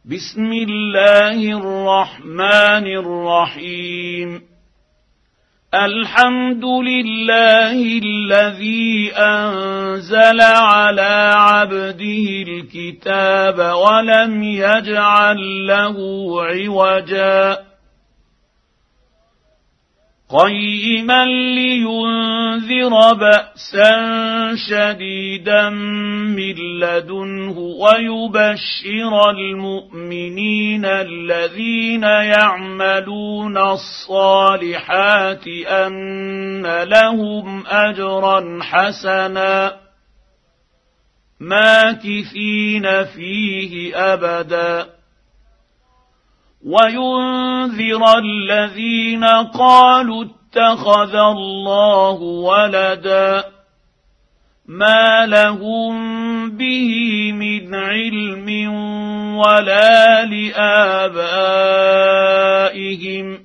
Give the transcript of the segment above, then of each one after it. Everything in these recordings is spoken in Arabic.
بسم الله الرحمن الرحيم الحمد لله الذي أنزل على عبده الكتاب ولم يجعل له عوجا قيما لينذر بأسا شديدا من لدنه ويبشر المؤمنين الذين يعملون الصالحات أن لهم أجرا حسنا ماكثين فيه أبدا وينذر الذين قالوا اتخذ الله ولدا ما لهم به من علم ولا لآبائهم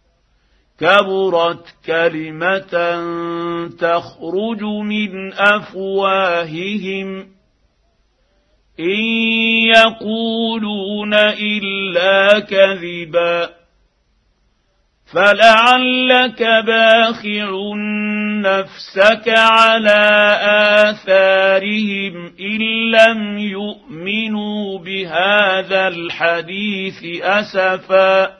كبرت كلمة تخرج من أفواههم إن يقولون إلا كذبا فلعلك باخع نفسك على آثارهم إن لم يؤمنوا بهذا الحديث أسفا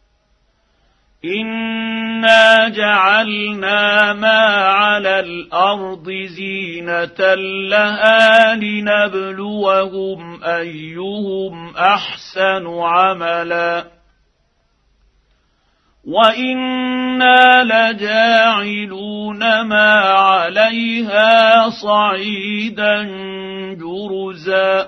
إنا جعلنا ما على الأرض زينة لها لنبلوهم أيهم أحسن عملا وإنا لجاعلون ما عليها صعيدا جرزا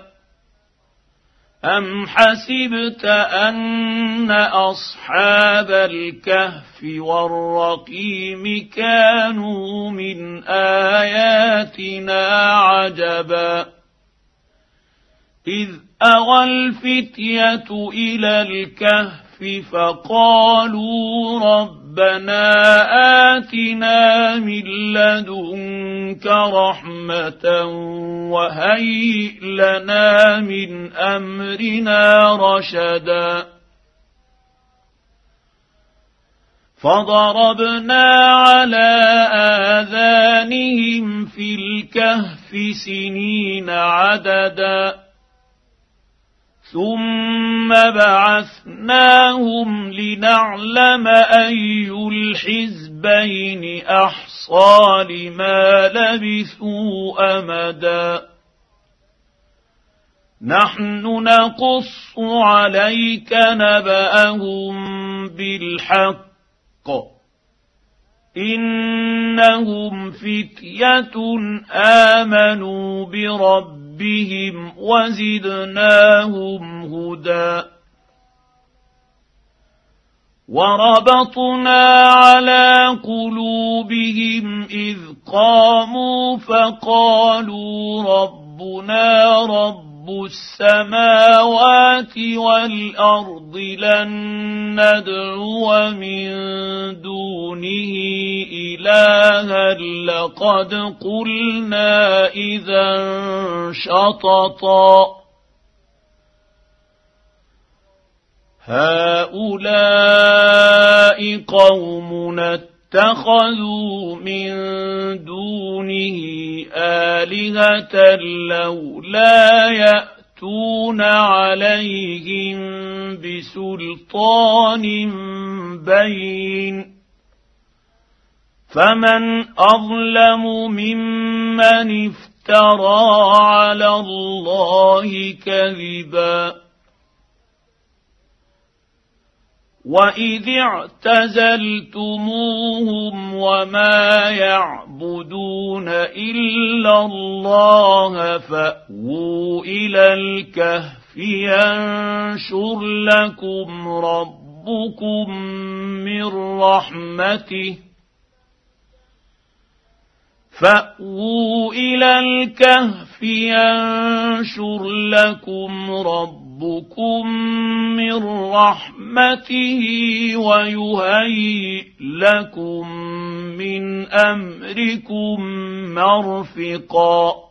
أم حسبت أن أصحاب الكهف والرقيم كانوا من آياتنا عجبا إذ أوى الفتية إلى الكهف فقالوا ربنا آتنا من لدنك رحمة وهيئ لنا من أمرنا رشدا فضربنا على آذانهم في الكهف سنين عددا ثم بعثناهم لنعلم أي الحزبين أحصى لما لبثوا أمدا نحن نقص عليك نبأهم بالحق إنهم فتية آمنوا بربهم وزدناهم هدى وربطنا على قلوبهم إذ قاموا فقالوا ربنا رب السماوات والأرض لن ندعو من دونه إلها لقد قلنا إذا شططا هؤلاء قومنا اتخذوا من دونه آلهة لولا يأتون عليهم بسلطان بين فمن أظلم ممن افترى على الله كذبا وإذ اعتزلتموهم وما يعبدون إلا الله فأووا إلى الكهف ينشر لكم ربكم من رحمته فأووا إلى الكهف ينشر لكم ربكم من رحمته ويهيئ لكم من أمركم مرفقا